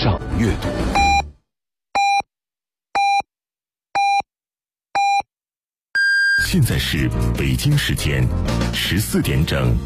上阅读。现在是北京时间14点整。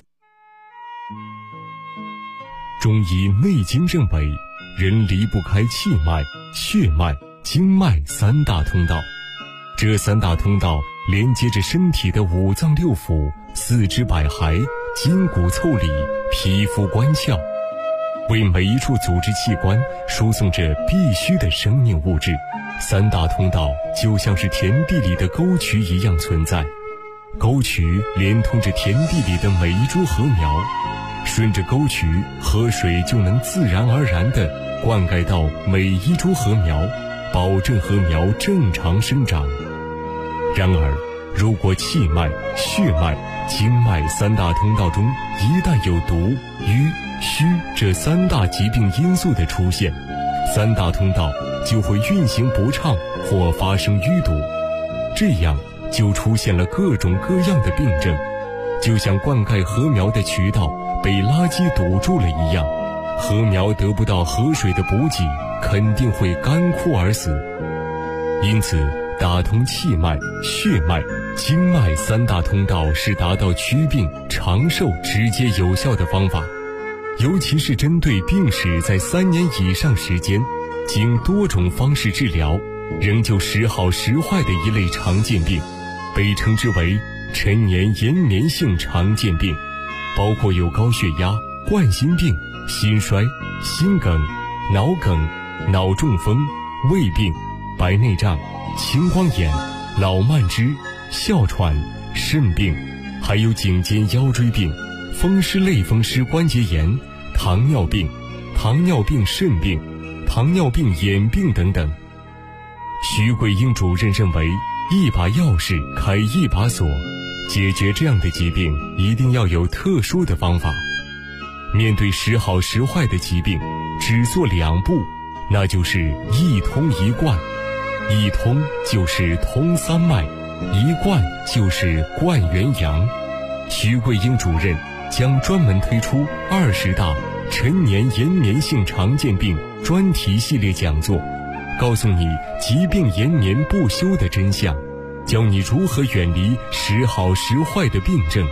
中医内经认为，人离不开气脉、血脉、经脉三大通道。这三大通道连接着身体的五脏六腑、四肢百骸、筋骨腠理、皮肤关窍，为每一处组织器官输送着必须的生命物质。三大通道就像是田地里的沟渠一样存在，沟渠连通着田地里的每一株禾苗，顺着沟渠，河水就能自然而然地灌溉到每一株禾苗，保证禾苗正常生长。然而，如果气脉、血脉、经脉三大通道中一旦有毒、瘀、虚这三大疾病因素的出现，三大通道就会运行不畅或发生淤堵，这样就出现了各种各样的病症，就像灌溉禾苗的渠道被垃圾堵住了一样，禾苗得不到河水的补给，肯定会干枯而死。因此，打通气脉、血脉、经脉三大通道是达到祛病长寿直接有效的方法，尤其是针对病史在3年以上时间，经多种方式治疗仍旧时好时坏的一类常见病，被称之为陈年延绵性常见病，包括有高血压、冠心病、心衰、心梗、脑梗、脑中风、胃病、白内障、青光眼、脑慢支、哮喘、肾病，还有颈肩腰椎病、风湿类风湿关节炎、糖尿病、糖尿病肾病、糖尿病眼病等等。徐桂英主任认为，一把钥匙开一把锁，解决这样的疾病一定要有特殊的方法。面对时好时坏的疾病，只做2步，那就是一通一贯。一通就是通三脉，一贯就是贯元阳。徐桂英主任将专门推出20大陈年延绵性常见病专题系列讲座，告诉你疾病延绵不休的真相，教你如何远离时好时坏的病症。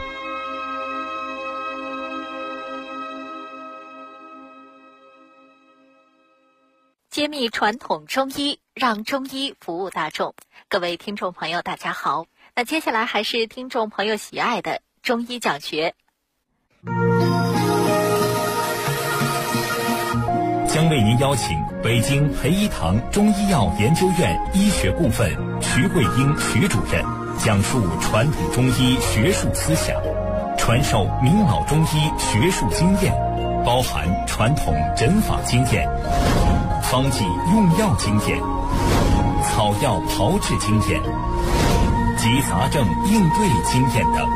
揭秘传统中医，让中医服务大众。各位听众朋友大家好，那接下来还是听众朋友喜爱的中医讲学。 将为您邀请北京培一堂中医药研究院医学部分徐桂英徐主任讲述传统中医学术思想，传授明老中医学术经验，包含传统诊法经验、方剂用药经验、草药炮制经验及杂症应对经验等。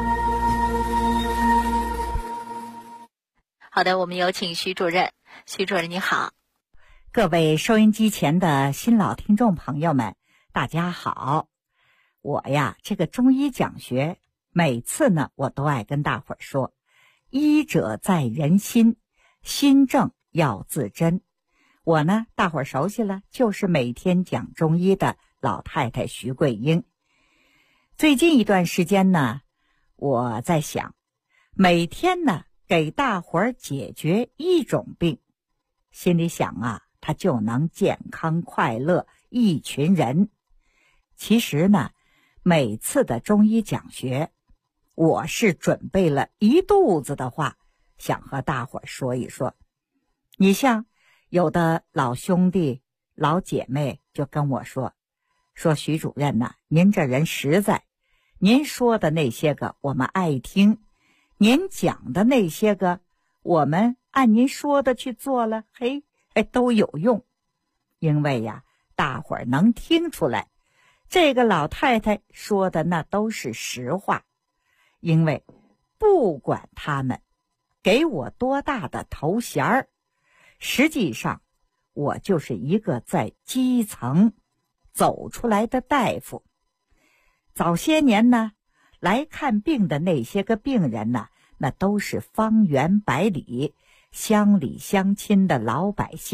好的，我们有请徐主任。徐主任你好。 各位收音机前的新老听众朋友们，大家好。我呀，这个中医讲学，每次呢，我都爱跟大伙儿说，医者在人心，心正要自珍。我呢，大伙儿熟悉了，就是每天讲中医的老太太徐桂英。最近一段时间呢，我在想，每天呢给大伙儿解决一种病，心里想啊，他就能健康快乐一群人。其实呢，每次的中医讲学，我是准备了一肚子的话，想和大伙儿说一说。你像有的老兄弟老姐妹就跟我说徐主任呐，您这人实在，您说的那些个我们爱听，您讲的那些个我们按您说的去做了，都有用。因为呀，大伙儿能听出来，这个老太太说的那都是实话。因为不管他们给我多大的头衔儿，实际上我就是一个在基层走出来的大夫。早些年呢，来看病的那些个病人呢，那都是方圆百里、乡里乡亲的老百姓。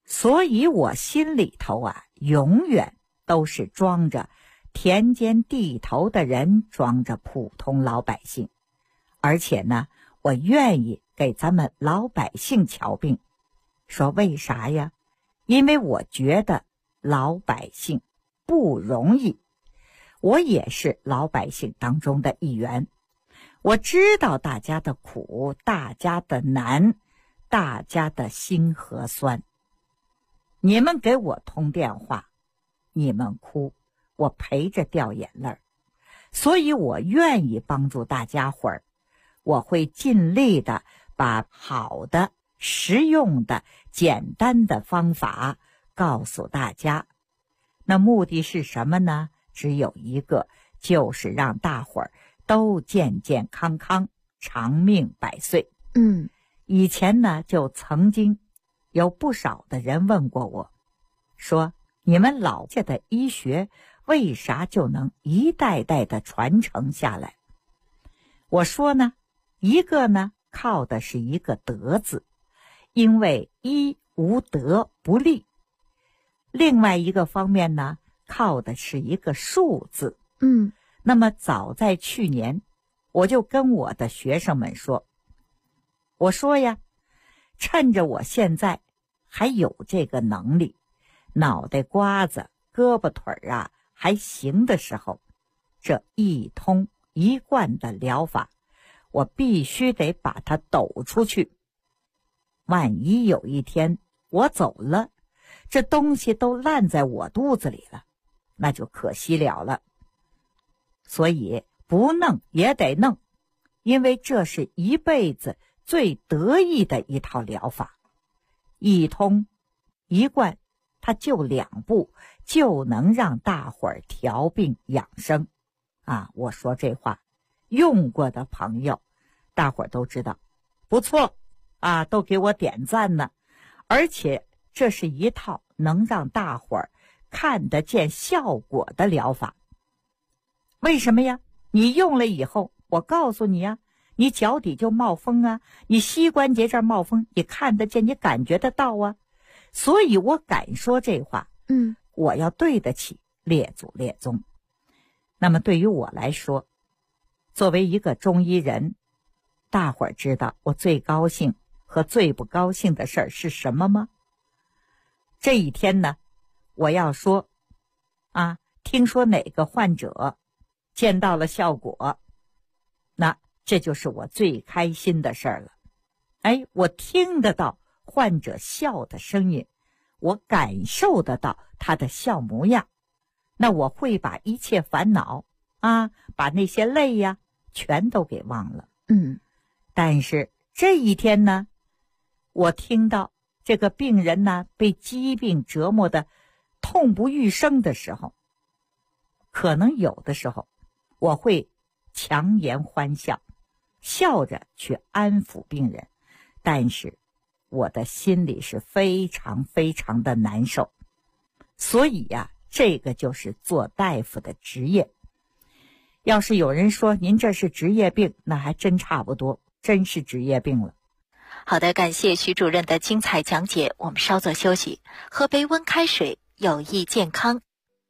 所以我心里头啊，永远都是装着田间地头的人，装着普通老百姓。而且呢，我愿意给咱们老百姓瞧病。说为啥呀？因为我觉得老百姓不容易，我也是老百姓当中的一员。我知道大家的苦，大家的难，大家的心和酸。你们给我通电话，你们哭，我陪着掉眼泪。所以我愿意帮助大家伙儿，我会尽力的把好的、实用的、简单的方法告诉大家。那目的是什么呢？只有一个，就是让大伙儿都健健康康，长命百岁。以前呢，就曾经有不少的人问过我，说你们老家的医学为啥就能一代代的传承下来？我说呢，一个呢靠的是一个德字，因为医无德不立；另外一个方面呢，靠的是一个术字。那么早在去年，我就跟我的学生们说，我说呀，趁着我现在还有这个能力，脑袋瓜子、胳膊腿啊还行的时候，这一通一贯的疗法，我必须得把它抖出去。万一有一天我走了，这东西都烂在我肚子里了，那就可惜了了。所以不弄也得弄，因为这是一辈子最得意的一套疗法。一通一贯，它就2步，就能让大伙儿调病养生啊！我说这话，用过的朋友大伙儿都知道，不错啊，都给我点赞呢。而且这是一套能让大伙儿看得见效果的疗法。为什么呀？你用了以后，我告诉你呀，你脚底就冒风啊，你膝关节这儿冒风，你看得见，你感觉得到啊。所以我敢说这话，我要对得起列祖列宗。那么对于我来说，作为一个中医人，大伙儿知道我最高兴和最不高兴的事儿是什么吗？这一天呢，我要说听说哪个患者见到了效果，那这就是我最开心的事儿了。我听得到患者笑的声音，我感受得到他的笑模样，那我会把一切烦恼把那些累呀全都给忘了。但是这一天呢，我听到这个病人呢被疾病折磨的痛不欲生的时候，可能有的时候我会强颜欢笑，笑着去安抚病人，但是我的心里是非常非常的难受。所以呀，这个就是做大夫的职业。要是有人说您这是职业病，那还真差不多，真是职业病了。 好的，感谢徐主任的精彩讲解，我们稍作休息，喝杯温开水，有益健康。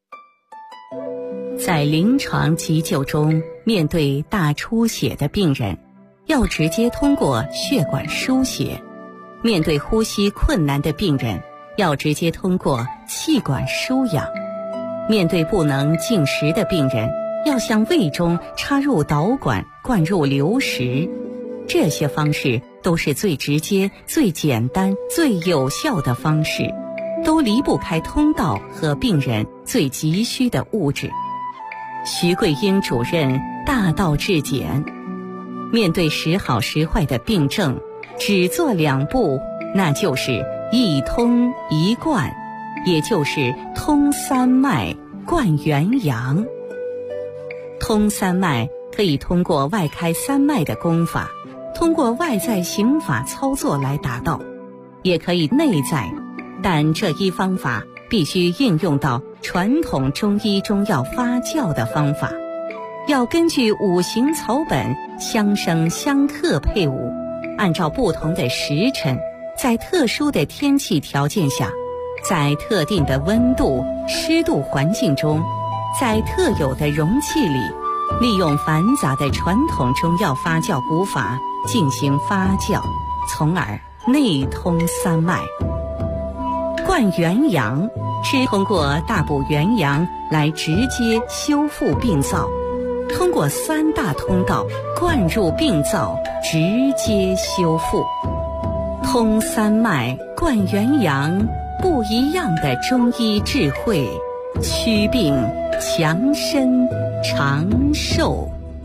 在临床急救中，面对大出血的病人，要直接通过血管输血；面对呼吸困难的病人，要直接通过气管输氧；面对不能进食的病人，要向胃中插入导管灌入流食。这些方式都是最直接、最简单、最有效的方式，都离不开通道和病人最急需的物质。徐桂英主任大道至简，面对时好时坏的病症，只做2步，那就是一通一贯，也就是通三脉，贯元阳。通三脉可以通过外开三脉的功法，通过外在刑法操作来达到，也可以内在，但这一方法必须运用到传统中医中药发酵的方法，要根据五行草本相生相克配伍，按照不同的时辰，在特殊的天气条件下， 在特定的温度、湿度环境中，在特有的容器里，利用繁杂的传统中药发酵古法进行发酵，从而内通三脉。灌元阳是通过大补元阳来直接修复病灶，通过三大通道灌入病灶，直接修复。通三脉、灌元阳，不一样的中医智慧，祛病强身长寿。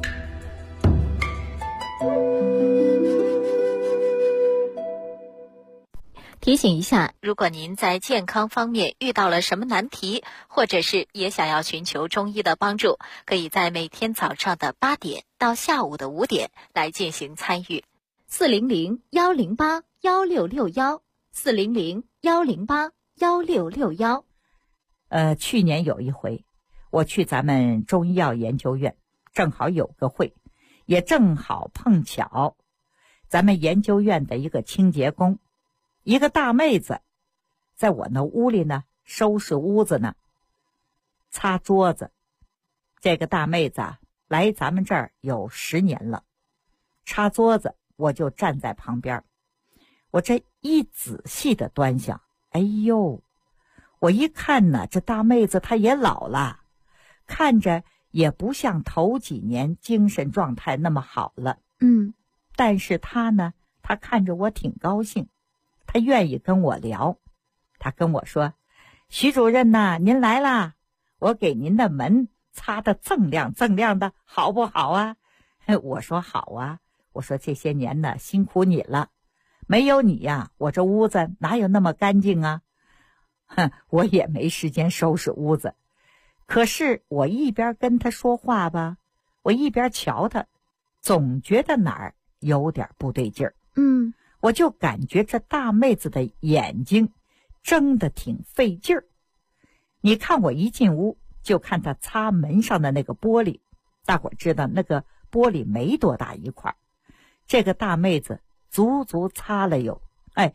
提醒一下，如果您在健康方面遇到了什么难题，或者是也想要寻求中医的帮助，可以在每天早上的8点到下午的5点来进行参与。400-108-1661，400-108-1661。 去年有一回，我去咱们中医药研究院，正好有个会，也正好碰巧，咱们研究院的一个清洁工，一个大妹子，在我那屋里呢收拾屋子呢，擦桌子。这个大妹子啊，来咱们这儿有10年了，擦桌子我就站在旁边，我这一仔细的端详，哎呦，我一看呢，这大妹子她也老了，看着也不像头几年精神状态那么好了。但是她呢，她看着我挺高兴，她愿意跟我聊。她跟我说：“徐主任呐，您来啦，我给您的门擦得锃亮锃亮的，好不好啊？”我说好啊，我说这些年呢辛苦你了，没有你呀，我这屋子哪有那么干净啊？我也没时间收拾屋子。可是我一边跟他说话吧，我一边瞧他，总觉得哪儿有点不对劲儿。我就感觉这大妹子的眼睛睁得挺费劲儿。你看我一进屋就看她擦门上的那个玻璃，大伙儿知道那个玻璃没多大一块，这个大妹子足足擦了有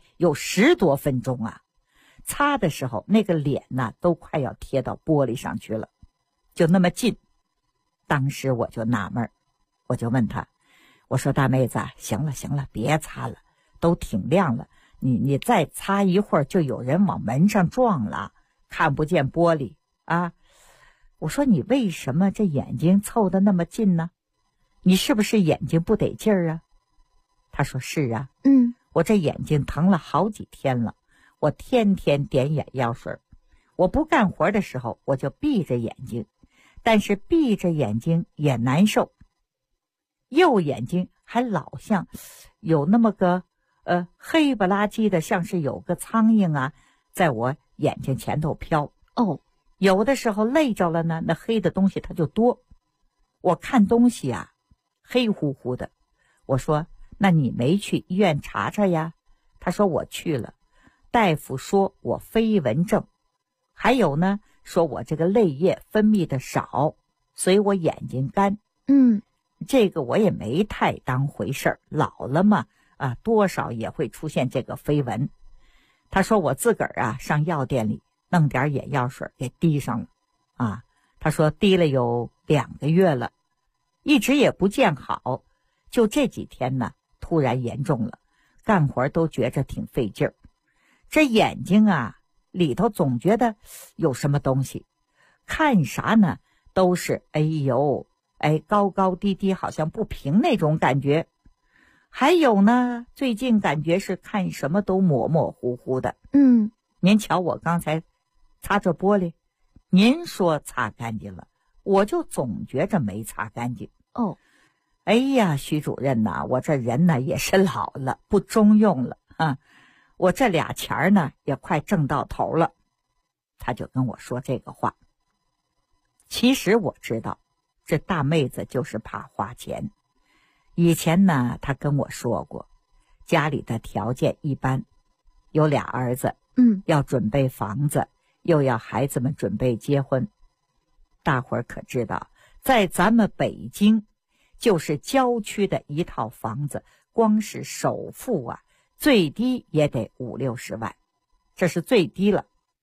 10多分钟啊。擦的时候那个脸呢都快要贴到玻璃上去了，就那么近。当时我就纳闷，我就问她，我说大妹子，行了行了，别擦了，都挺亮了，你再擦一会儿就有人往门上撞了，看不见玻璃啊。我说你为什么这眼睛凑得那么近呢？你是不是眼睛不得劲儿啊？她说是啊，我这眼睛疼了好几天了，我天天点眼药水，我不干活的时候我就闭着眼睛，但是闭着眼睛也难受，右眼睛还老像有那么个黑不拉几的，像是有个苍蝇啊在我眼睛前头飘。有的时候累着了呢，那黑的东西它就多，我看东西啊黑乎乎的。我说那你没去医院查查呀？他说我去了，大夫说我飞蚊症，还有呢说我这个泪液分泌的少，所以我眼睛干。这个我也没太当回事儿，老了嘛多少也会出现这个飞蚊。他说我自个儿啊上药店里弄点眼药水给滴上了他说滴了有2个月了，一直也不见好，就这几天呢突然严重了，干活都觉着挺费劲儿，这眼睛啊里头总觉得有什么东西，看啥呢都是高高低低，好像不平那种感觉。还有呢，最近感觉是看什么都模模糊糊的。您瞧我刚才擦着玻璃，您说擦干净了，我就总觉着没擦干净。哎呀，徐主任呐，我这人呢也是老了，不中用了我这俩钱呢也快挣到头了。他就跟我说这个话。其实我知道这大妹子就是怕花钱。以前呢她跟我说过，家里的条件一般，有俩儿子，要准备房子，又要孩子们准备结婚。大伙儿可知道，在咱们北京就是郊区的一套房子，光是首付最低也得50-60万，这是最低了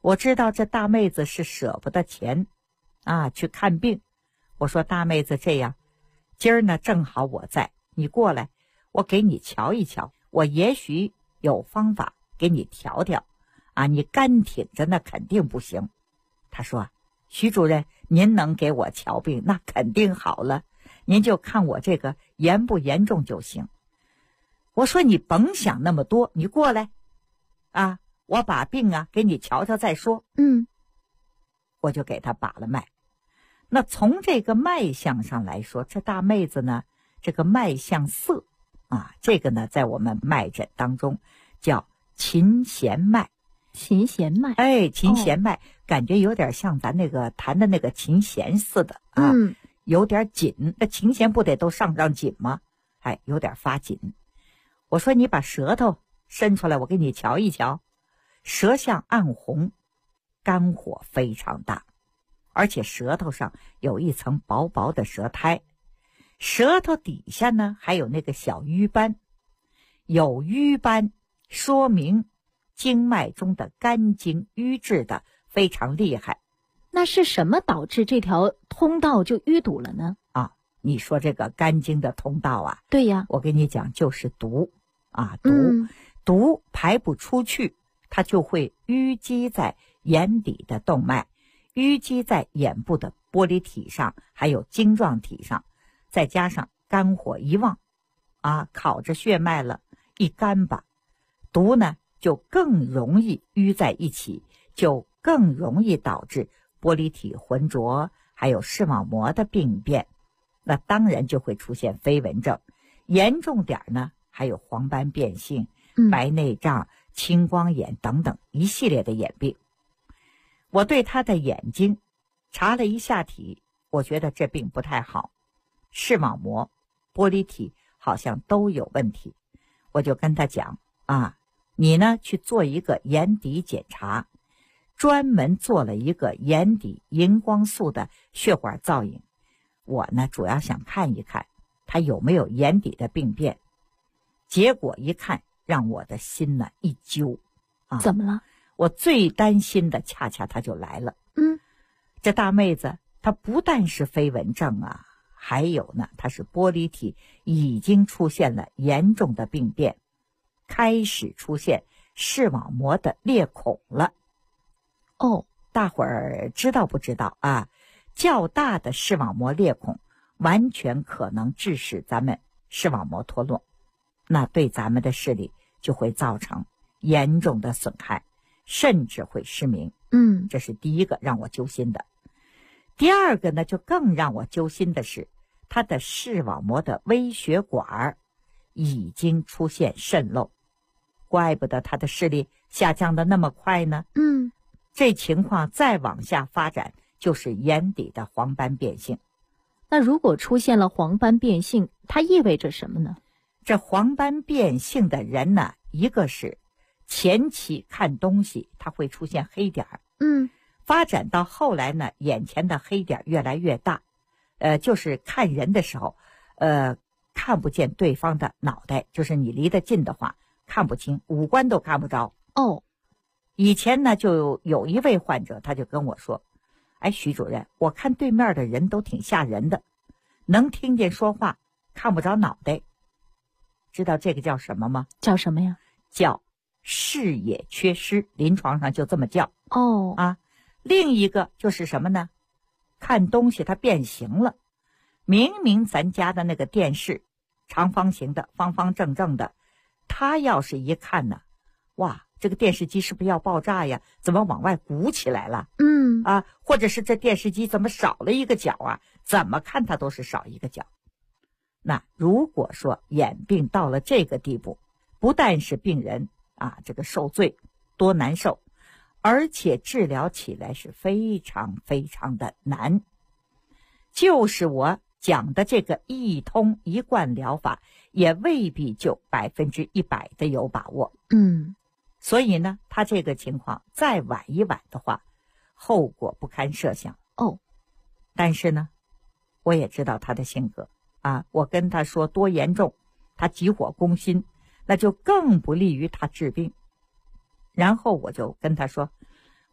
我知道这大妹子是舍不得钱啊，去看病。我说大妹子这样，今儿呢正好我在，你过来，我给你瞧一瞧，我也许有方法给你调调啊，你干挺着那肯定不行。他说，徐主任，您能给我瞧病那肯定好了，您就看我这个严不严重就行。我说你甭想那么多，你过来啊，我把病啊给你瞧瞧再说。我就给他把了脉。那从这个脉象上来说，这大妹子呢，这个脉象色啊，这个呢在我们脉诊当中叫琴弦脉。 琴弦脉， 哎，琴弦脉，感觉有点像咱那个弹的那个琴弦似的啊，有点紧。那琴弦不得都上紧吗？哎，有点发紧。我说你把舌头伸出来，我给你瞧一瞧。舌象暗红，肝火非常大，而且舌头上有一层薄薄的舌苔，舌头底下呢还有那个小瘀斑。有瘀斑说明经脉中的肝经瘀滞的非常厉害。 那是什么导致这条通道就淤堵了呢？ 你说这个肝经的通道啊， 对呀， 我跟你讲就是毒啊，毒排不出去，它就会淤积在眼底的动脉，淤积在眼部的玻璃体上，还有晶状体上，再加上肝火一旺啊，烤着血脉了，一干巴，毒呢就更容易淤在一起，就更容易导致玻璃体浑浊，还有视网膜的病变。那当然就会出现飞蚊症，严重点呢还有黄斑变性、白内障、青光眼等等一系列的眼病。我对他的眼睛查了一下体，我觉得这病不太好，视网膜、玻璃体好像都有问题。我就跟他讲啊，你呢去做一个眼底检查，专门做了一个眼底荧光素的血管造影。我呢主要想看一看他有没有眼底的病变。结果一看，让我的心呢一揪啊！ 怎么了？ 我最担心的恰恰他就来了。这大妹子她不但是飞蚊症啊，还有呢，她是玻璃体已经出现了严重的病变，开始出现视网膜的裂孔了。大伙儿知道不知道啊？较大的视网膜裂孔完全可能致使咱们视网膜脱落，那对咱们的视力就会造成严重的损害，甚至会失明。这是第一个让我揪心的。第二个呢，就更让我揪心的是，他的视网膜的微血管已经出现渗漏，怪不得他的视力下降的那么快呢。这情况再往下发展，就是眼底的黄斑变性。 那如果出现了黄斑变性，它意味着什么呢？ 这黄斑变性的人呢，一个是前期看东西它会出现黑点儿，发展到后来呢，眼前的黑点越来越大，就是看人的时候，看不见对方的脑袋，就是你离得近的话看不清，五官都看不着。以前呢就有一位患者，他就跟我说，哎，徐主任，我看对面的人都挺吓人的，能听见说话，看不着脑袋。知道这个叫什么吗？ 叫什么呀？ 叫视野缺失，临床上就这么叫。另一个就是什么呢？看东西它变形了，明明咱家的那个电视长方形的、方方正正的，他要是一看呢，哇，这个电视机是不是要爆炸呀？怎么往外鼓起来了？或者是这电视机怎么少了一个角啊？怎么看它都是少一个角。那如果说眼病到了这个地步，不但是病人啊这个受罪多难受，而且治疗起来是非常非常的难。就是我讲的这个一通一贯疗法，也未必就100%的有把握。所以呢，他这个情况再晚一晚的话，后果不堪设想。但是呢，我也知道他的性格啊，我跟他说多严重，他急火攻心，那就更不利于他治病。然后我就跟他说，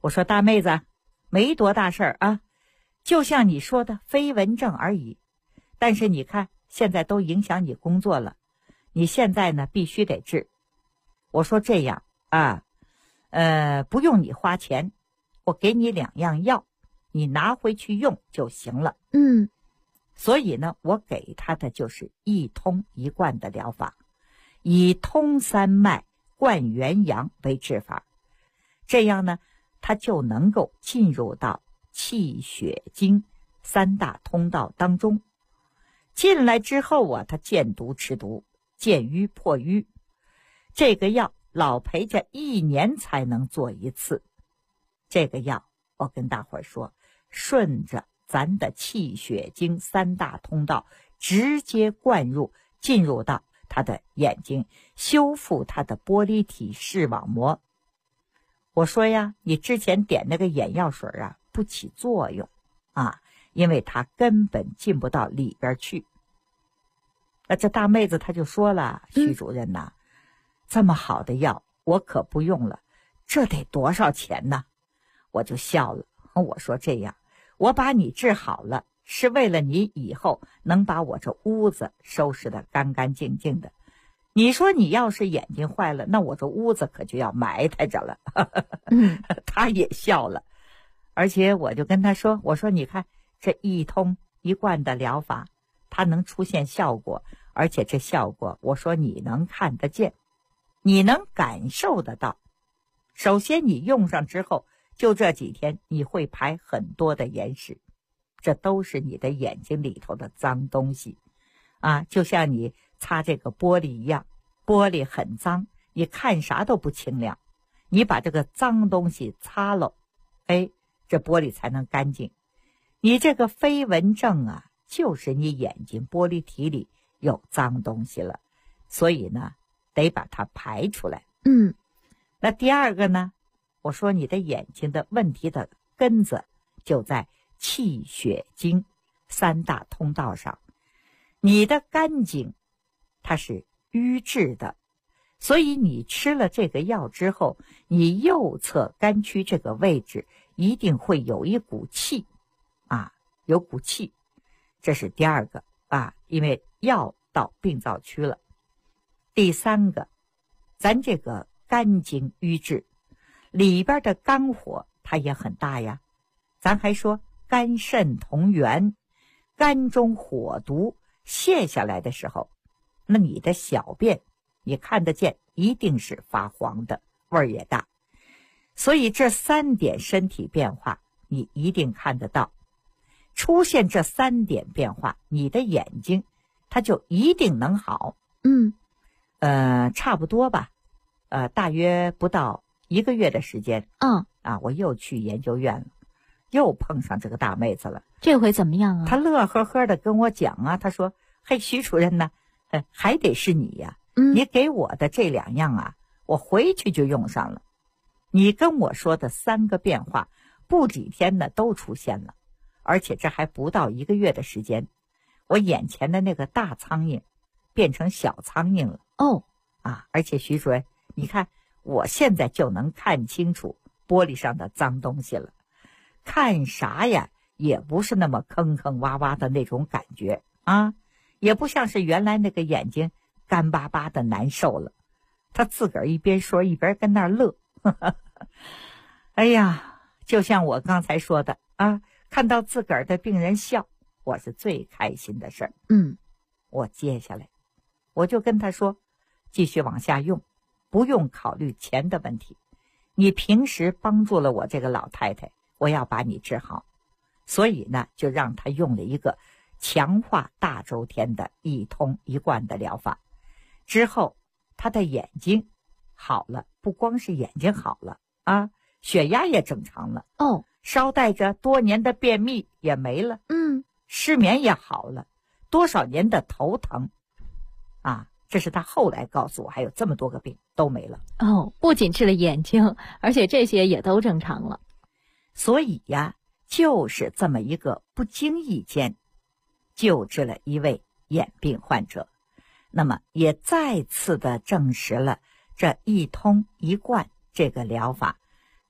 我说大妹子，没多大事儿啊，就像你说的飞蚊症而已。但是你看，现在都影响你工作了，你现在呢必须得治。我说这样啊，不用你花钱，我给你2样药，你拿回去用就行了。所以呢，我给他的就是一通一贯的疗法，以通三脉、贯元阳为治法，这样呢，他就能够进入到气血经3大通道当中。进来之后啊，他见毒吃毒，见瘀破瘀。这个药老陪着1年才能做一次。这个药我跟大伙儿说，顺着咱的气血经3大通道直接灌入，进入到他的眼睛，修复他的玻璃体视网膜。我说呀，你之前点那个眼药水啊，不起作用啊，因为它根本进不到里边去。那这大妹子她就说了，徐主任呐，这么好的药我可不用了，这得多少钱呢？我就笑了，我说这样，我把你治好了，是为了你以后能把我这屋子收拾得干干净净的。你说你要是眼睛坏了，那我这屋子可就要埋汰着了。他也笑了，而且我就跟他说，我说你看这一通一贯的疗法，它能出现效果，而且这效果我说你能看得见，你能感受得到。首先你用上之后，就这几天你会排很多的眼屎，这都是你的眼睛里头的脏东西啊，就像你擦这个玻璃一样，玻璃很脏，你看啥都不清亮，你把这个脏东西擦了，这玻璃才能干净。你这个飞蚊症啊，就是你眼睛玻璃体里有脏东西了，所以呢得把它排出来。那第二个呢，我说你的眼睛的问题的根子就在气血经3大通道上。你的肝经它是瘀滞的，所以你吃了这个药之后，你右侧肝区这个位置一定会有一股气啊，有股气，这是第二个啊，因为药到病灶区了。第三个，咱这个肝经瘀滞，里边的肝火它也很大呀。咱还说肝肾同源，肝中火毒泄下来的时候，那你的小便你看得见，一定是发黄的，味儿也大。所以这3点身体变化你一定看得到。出现这3点变化，你的眼睛它就一定能好。差不多吧，大约不到1个月的时间。我又去研究院了，又碰上这个大妹子了。 这回怎么样啊？ 她乐呵呵的跟我讲啊，她说：“嘿，徐主任呢，还得是你呀，你给我的这2样啊，我回去就用上了。你跟我说的3个变化，不几天呢都出现了，而且这还不到1个月的时间，我眼前的那个大苍蝇变成小苍蝇了。而且徐主任，你看我现在就能看清楚玻璃上的脏东西了，看啥呀也不是那么坑坑洼洼的那种感觉啊，也不像是原来那个眼睛干巴巴的难受了。”他自个儿一边说一边跟那儿乐。哎呀，就像我刚才说的啊，看到自个儿的病人笑，我是最开心的事儿。我接下来我就跟他说，继续往下用，不用考虑钱的问题。你平时帮助了我这个老太太，我要把你治好，所以呢，就让他用了一个强化大周天的一通一贯的疗法。之后他的眼睛好了，不光是眼睛好了啊，血压也正常了。捎带着多年的便秘也没了。失眠也好了，多少年的头疼啊，这是他后来告诉我，还有这么多个病都没了。 不仅治了眼睛，而且这些也都正常了。 所以呀，就是这么一个不经意间救治了一位眼病患者，那么也再次的证实了这一通一贯这个疗法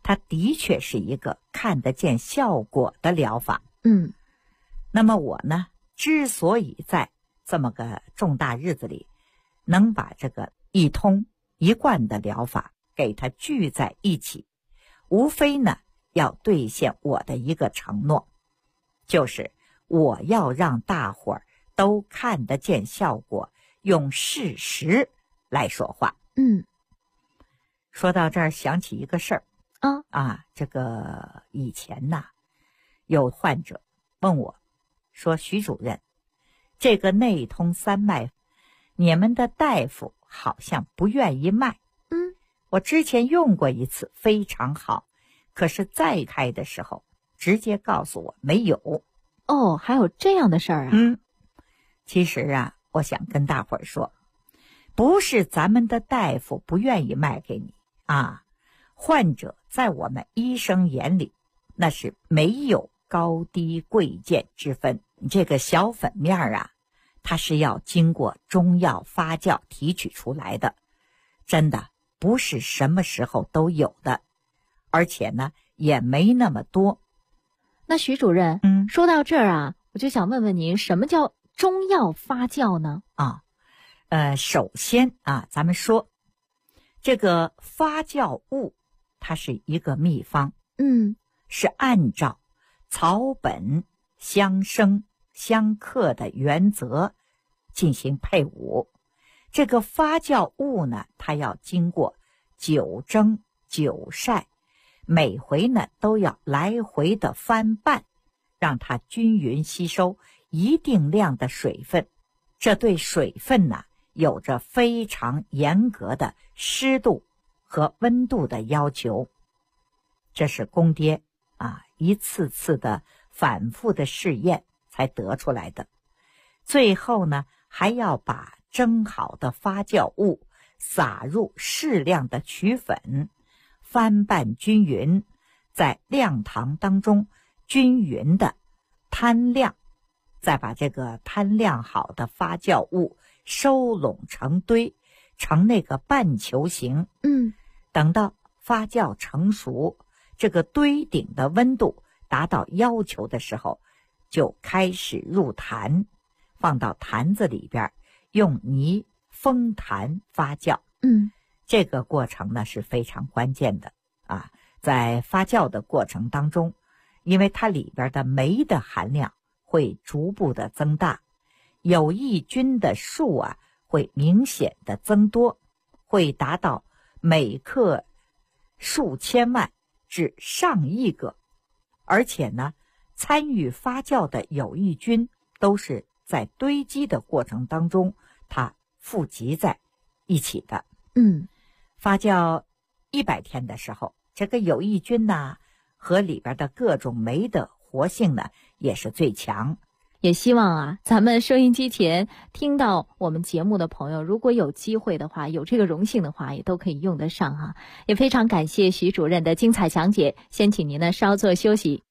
它的确是一个看得见效果的疗法。那么我呢，之所以在这么个重大日子里能把这个一通一贯的疗法给它聚在一起，无非呢要兑现我的一个承诺，就是我要让大伙儿都看得见效果，用事实来说话。说到这儿想起一个事儿这个以前呐，有患者问我说，徐主任，这个内通三脉你们的大夫好像不愿意卖。我之前用过一次非常好，可是再开的时候直接告诉我没有。 还有这样的事儿啊？ 其实啊，我想跟大伙儿说，不是咱们的大夫不愿意卖给你患者在我们医生眼里那是没有高低贵贱之分。这个小粉面它是要经过中药发酵提取出来的，真的不是什么时候都有的，而且呢也没那么多。 那徐主任，说到这儿我就想问问您，什么叫中药发酵呢？ 首先咱们说这个发酵物，它是一个秘方，是按照草本相生相克的原则进行配伍。这个发酵物呢，它要经过久蒸久晒，每回呢都要来回的翻拌，让它均匀吸收一定量的水分。这对水分呢有着非常严格的湿度和温度的要求。这是公爹一次次的反复的试验才得出来的。最后呢，还要把蒸好的发酵物撒入适量的曲粉，翻拌均匀，在晾堂当中均匀的摊晾，再把这个摊晾好的发酵物收拢成堆，成那个半球形。等到发酵成熟，这个堆顶的温度达到要求的时候，就开始入坛，放到坛子里边，用泥封坛发酵。这个过程呢是非常关键的在发酵的过程当中，因为它里边的酶的含量会逐步的增大，有益菌的数会明显的增多，会达到每克数千万至上亿个。而且呢，参与发酵的有益菌都是在堆积的过程当中它富集在一起的。发酵100天的时候，这个有益菌呢和里边的各种酶的活性呢也是最强。 也希望咱们收音机前听到我们节目的朋友，如果有机会的话，有这个荣幸的话，也都可以用得上也非常感谢徐主任的精彩讲解，先请您呢稍作休息。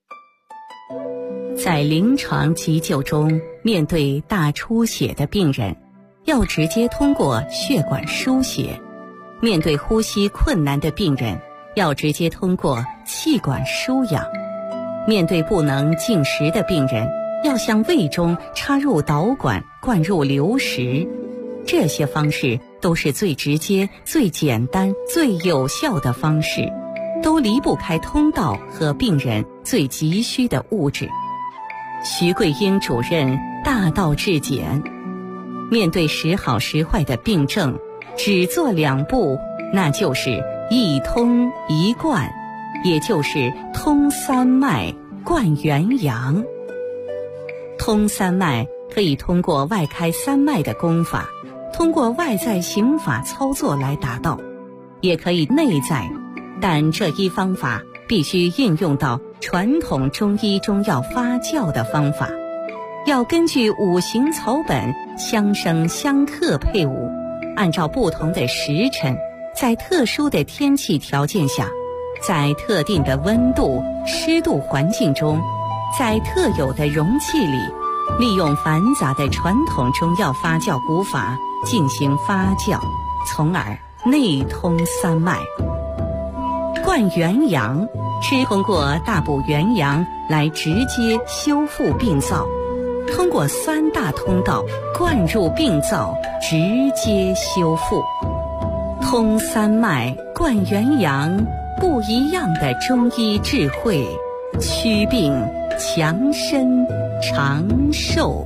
在临床急救中，面对大出血的病人，要直接通过血管输血；面对呼吸困难的病人，要直接通过气管输氧；面对不能进食的病人，要向胃中插入导管灌入流食。这些方式都是最直接、最简单、最有效的方式，都离不开通道和病人最急需的物质。徐桂英主任大道至简，面对时好时坏的病症，只做2步，那就是一通一贯，也就是通三脉贯元阳。通三脉可以通过外开三脉的功法，通过外在刑法操作来达到，也可以内在，但这一方法必须运用到传统中医中药发酵的方法，要根据5行草本相生相克配伍，按照不同的时辰，在特殊的天气条件下，在特定的温度、湿度环境中，在特有的容器里，利用繁杂的传统中药发酵古法进行发酵，从而内通三脉。贯灌元阳是通过大补元阳来直接修复病灶，通过3大通道灌入病灶，直接修复。通三脉，灌元阳，不一样的中医智慧，祛病强身长寿。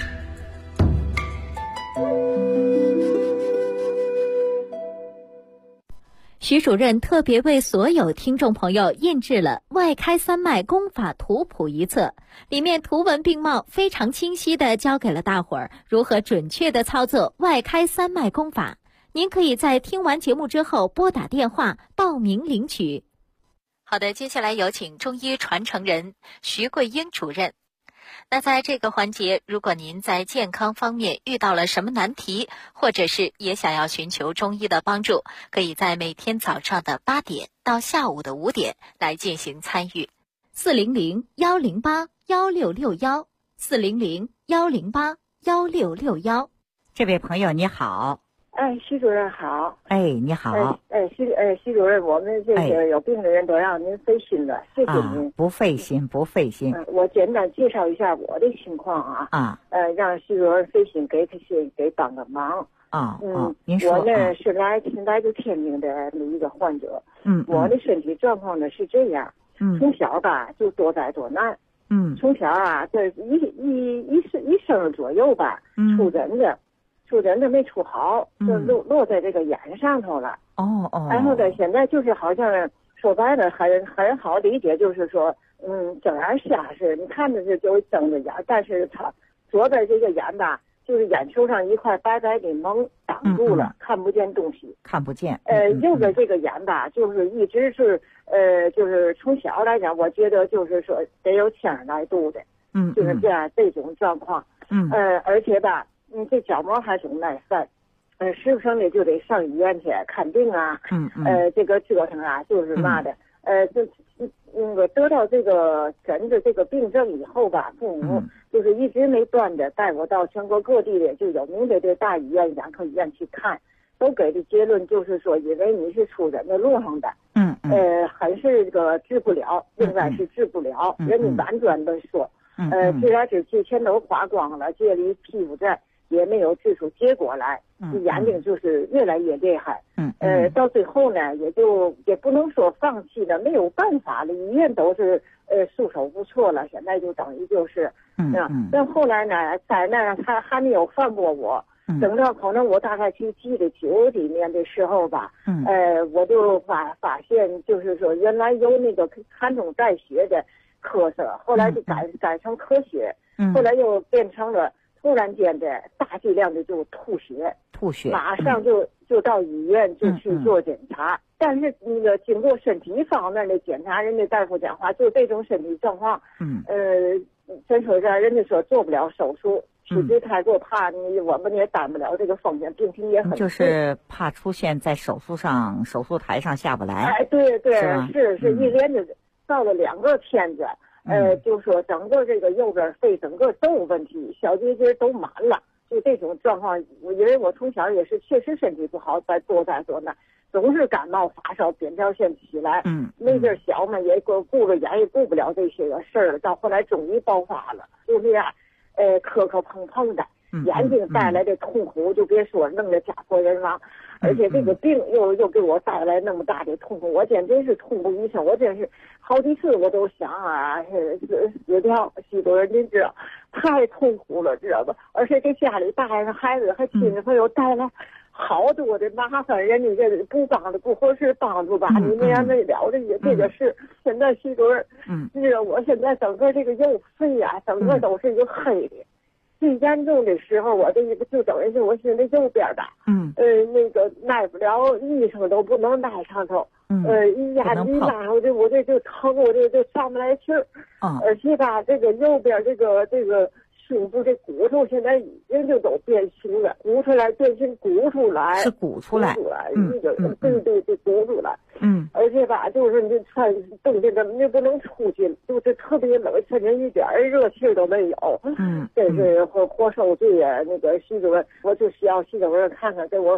徐主任特别为所有听众朋友印制了《外开三脉功法图谱》一册，里面图文并茂，非常清晰地教给了大伙儿如何准确地操作外开三脉功法。您可以在听完节目之后拨打电话报名领取。好的，接下来有请中医传承人徐桂英主任。那在这个环节，如果您在健康方面遇到了什么难题，或者是也想要寻求中医的帮助，可以在每天早上的8点到下午的5点来进行参与。400-108-1661，400-108-1661。 这位朋友你好。 徐主任好。 你好。 徐主任，我们这个有病的人都让您费心了，谢谢您。 不费心，不费心。 我简单介绍一下我的情况啊。让徐主任费心给帮个忙。 您说。 我呢是来自天津的一个患者。我的身体状况呢是这样。从小吧就多灾多难。从小啊，这一生左右吧，出疹子没出好，就落在这个眼上头了。然后呢，现在就是好像说白了很好理解，就是说，睁眼瞎是，你看着是就睁着眼，但是它左边这个眼吧，就是眼球上一块白白的蒙挡住了，看不见东西。看不见。右边这个眼吧，就是一直是就是从小来讲，我觉得就是说得有1000来度的。就是这样这种状况。而且吧。这角膜还总耐犯，时不时的就得上医院去看病啊，这个折腾啊，就是嘛的，得到这个疹子这个病症以后吧，父母就是一直没断的带我到全国各地的就有名的这大医院、眼科医院去看，都给的结论就是说，因为你是出疹子路上的，还是这个治不了，应该是治不了，人家婉转的说，治疗之期钱都花光了，借了一屁股债。也没有治出结果来，眼睛就是越来越厉害。到最后呢，也不能说放弃了，没有办法了，医院都是束手无措了。现在就等于就是但后来呢，在那他还没有放过我，等到可能我大概去记得9里面的时候吧，我就发现就是说原来有那个寒中带血的科室，后来就改成科学，后来又变成了。突然间的大剂量的就吐血，马上就到医院就去做检查。但是那个经过身体方面的检查，人家大夫讲话就这种身体状况，真说这人家说做不了手术，体质太过，怕我们也担不了这个风险，病情也很就是怕出现在手术台上下不来。 对，是一连着造了2个片子。就说整个这个右边肺整个都有问题，小结节都满了，就这种状况。因为我从小也是确实身体不好，多灾多难，总是感冒发烧，扁桃腺起来。那阵小嘛也顾着眼也顾不了这些个事儿了，到后来终于爆发了，就这样，磕磕碰碰的，眼睛带来的痛苦就别说，弄得家破人亡。而且这个病又给我带来那么大的痛苦，我简直是痛不欲生。我真是好几次我都想啊，死掉。许多人您知道，太痛苦了，知道吧？而且给家里大人、孩子和亲戚朋友带来好多的麻烦，人家这不帮助不合适帮助吧，你那样没了这个事。现在许多人，知道我现在整个这个右肺啊，整个都是一个黑的。最严重的时候，我这个就等于是我现在右边吧，那个耐不了，医生都不能耐上头，一压一拉，我这就疼，我这就上不来气儿，而且吧，这个右边这个胸部这骨头现在已经就都变形了，鼓出来变形，鼓出来， 是鼓出来， 对，鼓出来，而且吧，就是你穿冬天怎么就不能出去，就是特别冷，身上一点热气都没有，这是活受罪啊！那个徐主任，我就需要徐主任看看，给我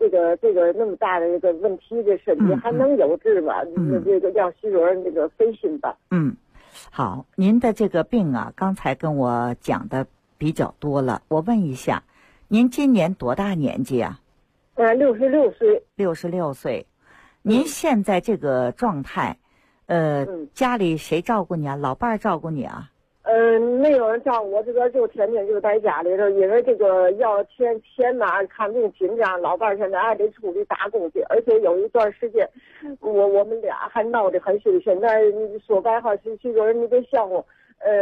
这个那么大的一个问题，这身体还能有治吧？这个让徐主任这个费心吧。 好，您的这个病啊，刚才跟我讲的比较多了，我问一下，您今年多大年纪啊 ？66岁。 66岁，您现在这个状态，家里谁照顾你啊？老伴儿照顾你啊？ 没有人照顾我，这个就天天就在家里头，因为这个要钱呐，看病紧张，老伴儿现在还得出去打工去，而且有一段时间，我们俩还闹得很凶。现在说白话，徐主任你别笑话，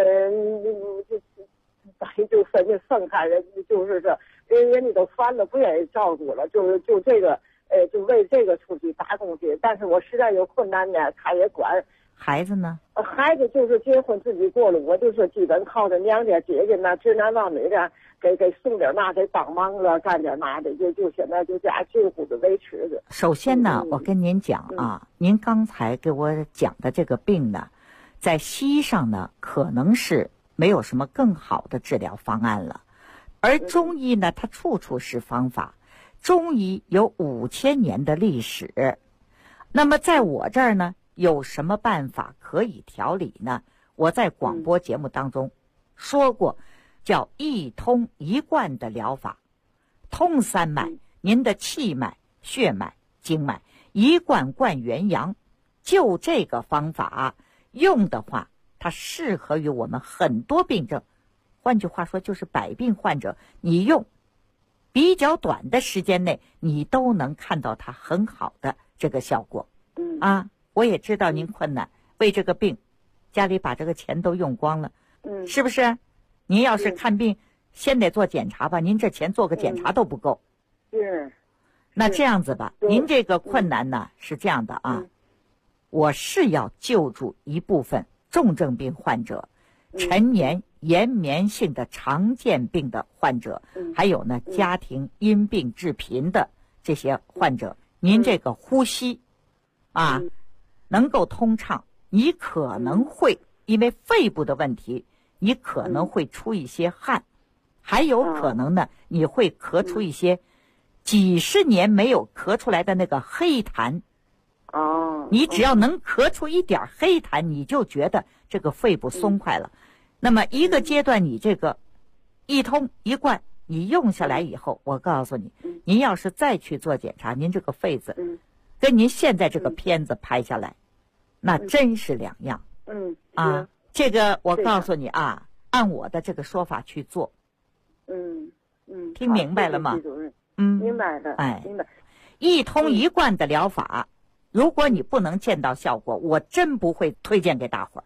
就分开人，就是这人家都烦了，不愿意照顾了，就这个就为这个出去打工去。但是我实在有困难呢，他也管。 孩子呢？ 孩子就是结婚自己过了，我就是基本靠着娘家姐姐那直男望女的给送点嘛，给帮忙了，干点嘛的，就现在就家近乎的维持着。 首先呢，我跟您讲啊，您刚才给我讲的这个病呢，在西医上呢，可能是没有什么更好的治疗方案了，而中医呢，它处处是方法。中医有5000年的历史，那么在我这儿呢，有什么办法可以调理呢？我在广播节目当中说过，叫一通一贯的疗法，通3脉，您的气脉、血脉、经脉，一贯贯元阳。就这个方法用的话，它适合于我们很多病症。换句话说，就是百病患者，你用比较短的时间内，你都能看到它很好的这个效果。我也知道您困难，为这个病，家里把这个钱都用光了，是不是？您要是看病，先得做检查吧，您这钱做个检查都不够。那这样子吧，您这个困难呢是这样的啊，我是要救助一部分重症病患者、陈年延绵性的常见病的患者，还有呢家庭因病致贫的这些患者，您这个呼吸能够通畅，你可能会因为肺部的问题，你可能会出一些汗，还有可能呢，你会咳出一些几十年没有咳出来的那个黑痰。你只要能咳出一点黑痰，你就觉得这个肺部松快了。那么一个阶段，你这个一通一贯，你用下来以后，我告诉你，您要是再去做检查，您这个肺子跟您现在这个片子拍下来，那真是两样。这个我告诉你啊，按我的这个说法去做。听明白了吗？ 明白了。明白。 一通一贯的疗法，如果你不能见到效果，我真不会推荐给大伙儿。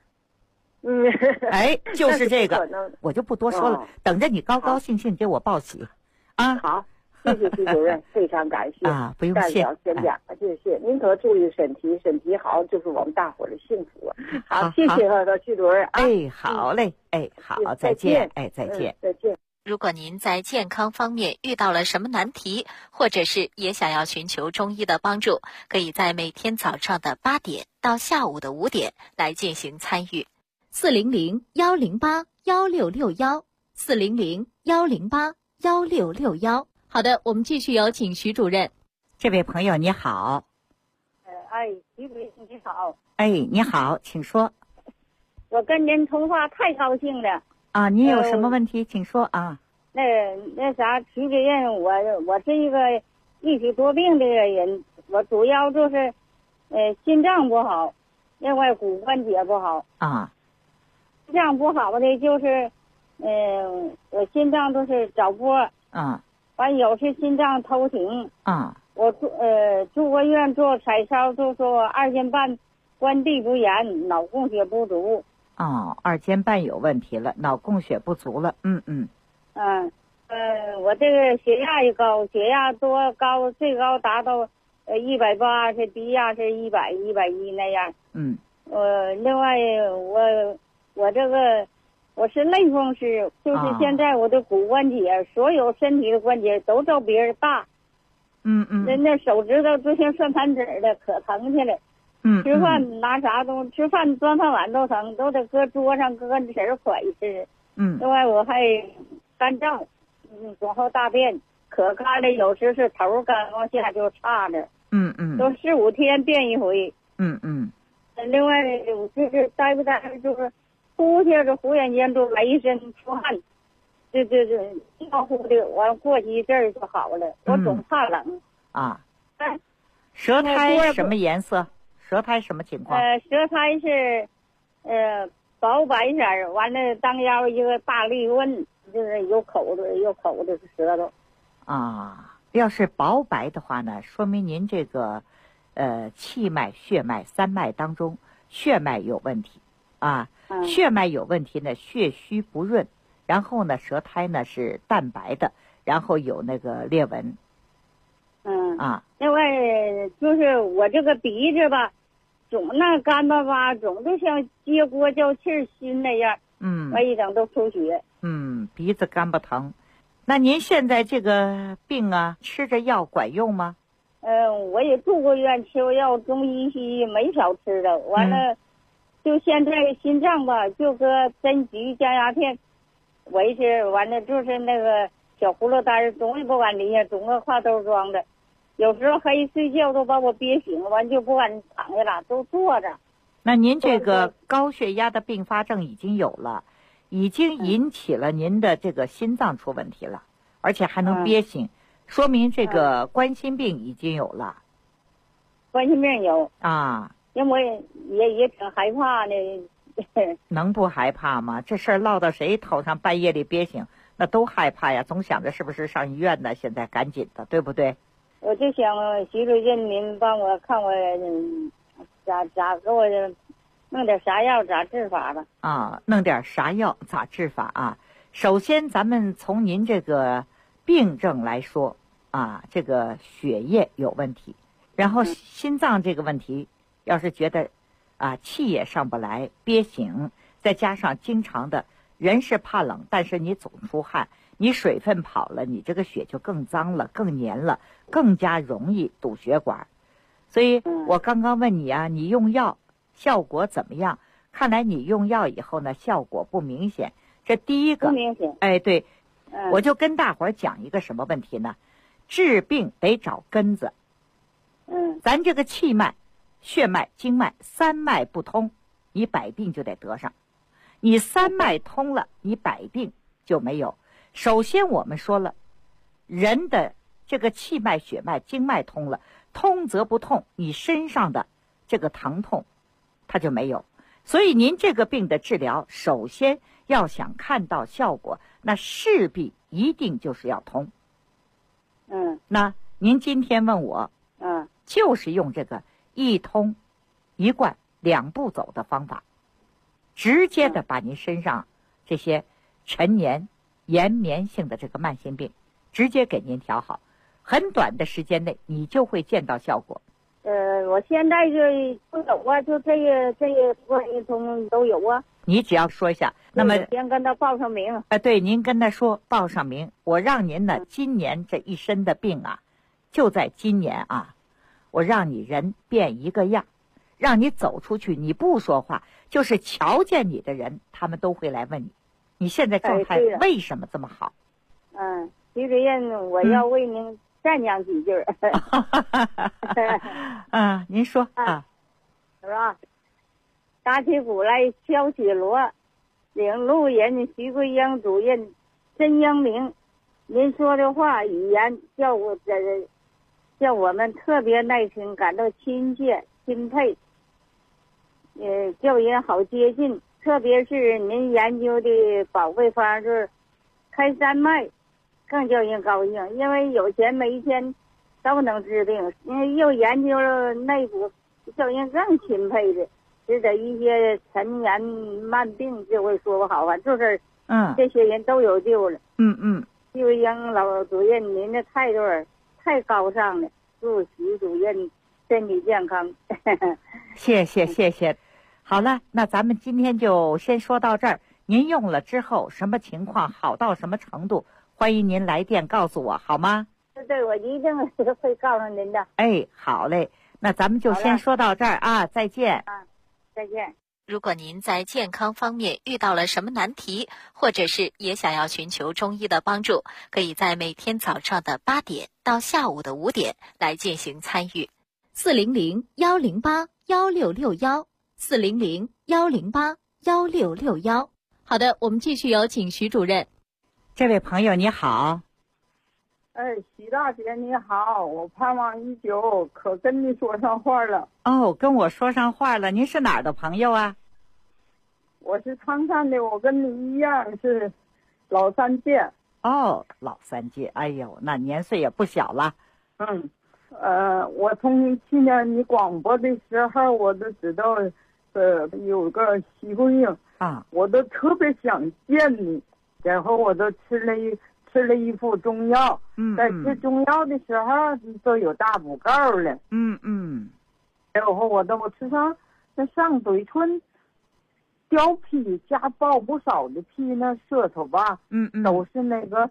就是这个，我就不多说了，等着你高高兴兴给我报喜。 好，谢谢徐主任，非常感谢不用谢， 谢谢您，可注意身体，身体好就是我们大伙儿的幸福。好，谢谢徐主任。 好嘞，好，再见，再见， 再见。 如果您在健康方面遇到了什么难题，或者是也想要寻求中医的帮助，可以在每天早上的8点到下午的5点来进行参与。400-108-1661，400-108-1661。好的，我们继续有请徐主任。 这位朋友你好。 徐主任你好。 你好，请说。 我跟您通话太高兴了。 您有什么问题请说啊。 那啥，徐主任，我是一个一体多病的人，我主要就是心脏不好，另外骨关节不好。心脏不好的就是我心脏都是早搏。完有时心脏偷停。我住过院做彩超，就说2间半关闭不严，脑供血不足。 2间半有问题了，脑供血不足了。 我这个血压也高，血压多高，最高达到180，低压是100、110那样。另外我这个我是类风湿，就是现在我的骨关节，所有身体的关节都照别人大。人那手指头就像算盘子的，可疼去了。吃饭拿啥东西，吃饭端饭碗都疼，都得搁桌上搁纸儿蒯吃。另外我还干燥，总后大便可干的，有时是头干往下就差着。都4-5天变一回。另外就是待不待就是呼吸着忽然间就来一身出汗，这尿乎的，完过去一阵儿就好了。我总怕冷啊。舌苔什么颜色？舌苔什么情况？ 舌苔是薄白色儿，完了当腰一个大绿纹，就是有口的舌头。 啊，要是薄白的话呢，说明您这个气脉、血脉3脉当中血脉有问题啊。血脉有问题呢，血虚不润，然后呢舌苔呢是淡白的，然后有那个裂纹。 另外就是我这个鼻子吧，总那干巴巴，总就像接锅叫气儿熏那样。完一整都出血。 鼻子干巴疼。那您现在这个病啊，吃着药管用吗？ 我也住过院，吃过药，中医西医没少吃的。完了，就现在心脏吧，就搁针菊降压片维持。完了就是那个小葫芦丹，总也不敢离下，总搁挎兜装的。有时候黑睡觉都把我憋醒，完就不敢躺下了，都坐着。 那您这个高血压的并发症已经有了，已经引起了您的这个心脏出问题了，而且还能憋醒，说明这个冠心病已经有了。 冠心病有啊， 因为我也挺害怕的。 能不害怕吗？这事儿落到谁头上，半夜里憋醒，那都害怕呀，总想着是不是上医院呢？现在赶紧的，对不对？ 我就想徐主任您帮我看我咋给我弄点啥药咋治法吧。 弄点啥药咋治法啊？首先咱们从您这个病症来说这个血液有问题，然后心脏这个问题，要是觉得气也上不来，憋醒，再加上经常的人是怕冷，但是你总出汗，你水分跑了，你这个血就更脏了，更黏了，更加容易堵血管。所以我刚刚问你你用药效果怎么样？看来你用药以后呢，效果不明显。这第一个， 不明显。 对，我就跟大伙儿讲一个什么问题呢？治病得找根子。咱这个气脉、血脉、经脉3脉不通，你百病就得得上。你3脉通了，你百病就没有。首先我们说了，人的这个气脉、血脉、经脉通了，通则不痛，你身上的这个疼痛它就没有。所以您这个病的治疗，首先要想看到效果，那势必一定就是要通。那您今天问我，就是用这个一通一贯2步走的方法，直接的把您身上这些陈年延绵性的这个慢性病直接给您调好，很短的时间内你就会见到效果。 我现在就有就这个关一通都有你只要说一下，那么先跟他报上名。 对，您跟他说报上名，我让您呢今年这一身的病就在今年我让你人变一个样，让你走出去，你不说话，就是瞧见你的人，他们都会来问你现在状态为什么这么好。 徐主任，我要为您赞扬几句。 您说是吧？打起鼓来敲起锣，领路人徐桂英主任真英明。您说的话语言叫我们特别耐听，感到亲切钦佩，叫人好接近。特别是您研究的保卫方就是开3脉，更叫人高兴，因为有钱没钱都能治病，因为又研究了内部，叫人更钦佩的。值得一些陈年慢病就会说不好，反正就是这些人都有救了。徐桂英老主任，您的态度太高尚了，祝徐主任身体健康。 谢谢。好了，那咱们今天就先说到这儿。您用了之后什么情况，好到什么程度，欢迎您来电告诉我，好吗？ 对，我一定会告诉您的。 好嘞，那咱们就先说到这儿再见。 再见。 如果您在健康方面遇到了什么难题，或者是也想要寻求中医的帮助，可以在每天早上的8点到下午的5点来进行参与。 400-108-1661，400-108-1661。好的，我们继续有请徐主任。 这位朋友你好。 徐大姐你好，我盼望已久，可跟你说上话了。 哦，跟我说上话了。您是哪儿的朋友啊？ 我是唐山的，我跟你一样是老三届。 哦，老三届，哎呦，那年岁也不小了。 我从去年你广播的时候，我都知道，有个西妇病啊， 我都特别想见你，然后我都吃了一副中药，在吃中药的时候都有大补告了，然后我吃上那上嘴唇掉皮加爆不少的皮，那舌头吧，都是那个